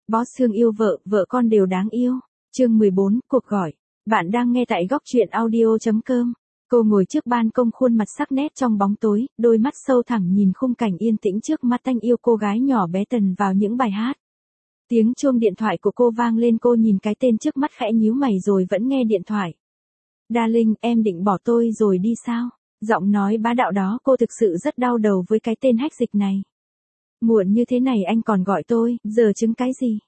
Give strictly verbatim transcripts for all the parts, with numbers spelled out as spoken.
Boss thương yêu vợ, vợ con đều đáng yêu. Chương mười bốn, cuộc gọi. Bạn đang nghe tại góc truyện audio chấm com. Cô ngồi trước ban công, khuôn mặt sắc nét trong bóng tối, đôi mắt sâu thẳm nhìn khung cảnh yên tĩnh trước mắt, tanh yêu cô gái nhỏ bé Tần vào những bài hát. Tiếng chuông điện thoại của cô vang lên, cô nhìn cái tên trước mắt khẽ nhíu mày rồi vẫn nghe điện thoại. Darling, em định bỏ tôi rồi đi sao? Giọng nói bá đạo đó, cô thực sự rất đau đầu với cái tên hách dịch này. Muộn như thế này anh còn gọi tôi, giờ chứng cái gì?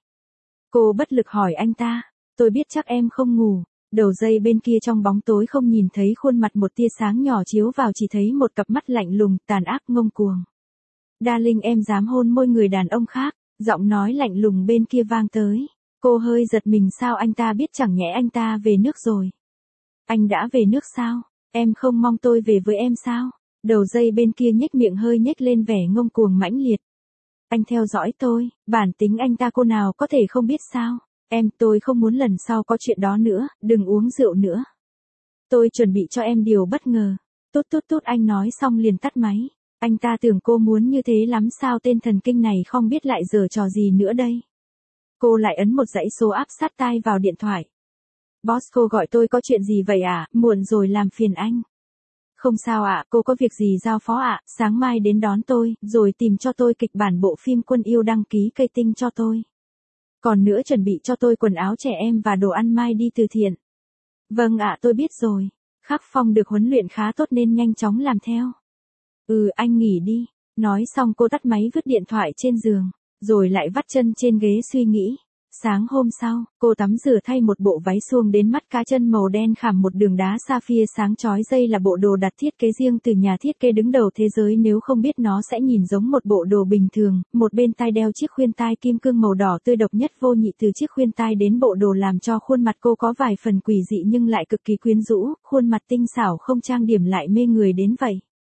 Cô bất lực hỏi anh ta. Tôi biết chắc em không ngủ. Đầu dây bên kia trong bóng tối không nhìn thấy khuôn mặt, một tia sáng nhỏ chiếu vào chỉ thấy một cặp mắt lạnh lùng, tàn ác, ngông cuồng. Darling, em dám hôn môi người đàn ông khác. Giọng nói lạnh lùng bên kia vang tới. Cô hơi giật mình, sao anh ta biết, chẳng nhẽ anh ta về nước rồi? Anh đã về nước sao? Em không mong tôi về với em sao? Đầu dây bên kia nhếch miệng hơi nhếch lên vẻ ngông cuồng mãnh liệt. Anh theo dõi tôi, bản tính anh ta cô nào có thể không biết sao? Em, tôi không muốn lần sau có chuyện đó nữa, đừng uống rượu nữa. Tôi chuẩn bị cho em điều bất ngờ. Tút tút tút, anh nói xong liền tắt máy. Anh ta tưởng cô muốn như thế lắm sao, tên thần kinh này không biết lại giở trò gì nữa đây. Cô lại ấn một dãy số áp sát tai vào điện thoại. Boss, cô gọi tôi có chuyện gì vậy ạ? À? Muộn rồi, làm phiền anh. Không sao ạ, à, cô có việc gì giao phó ạ? À? Sáng mai đến đón tôi, rồi tìm cho tôi kịch bản bộ phim Quân Yêu, đăng ký cây tinh cho tôi. Còn nữa, chuẩn bị cho tôi quần áo trẻ em và đồ ăn mai đi từ thiện. Vâng ạ, à, tôi biết rồi. Khắc Phong được huấn luyện khá tốt nên nhanh chóng làm theo. Ừ, anh nghỉ đi. Nói xong cô tắt máy, vứt điện thoại trên giường, rồi lại vắt chân trên ghế suy nghĩ. Sáng hôm sau, cô tắm rửa thay một bộ váy suông đến mắt cá chân màu đen khảm một đường đá sapphire sáng chói, dây là bộ đồ đặt thiết kế riêng từ nhà thiết kế đứng đầu thế giới, nếu không biết nó sẽ nhìn giống một bộ đồ bình thường. Một bên tai đeo chiếc khuyên tai kim cương màu đỏ tươi, độc nhất vô nhị, từ chiếc khuyên tai đến bộ đồ làm cho khuôn mặt cô có vài phần quỷ dị nhưng lại cực kỳ quyến rũ, khuôn mặt tinh xảo không trang điểm lại mê người đến vậy.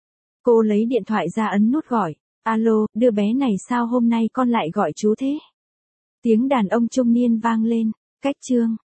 Cô lấy điện thoại ra ấn nút gọi. Alo, đứa bé này sao hôm nay con lại gọi chú thế? Tiếng đàn ông trung niên vang lên. Cách chương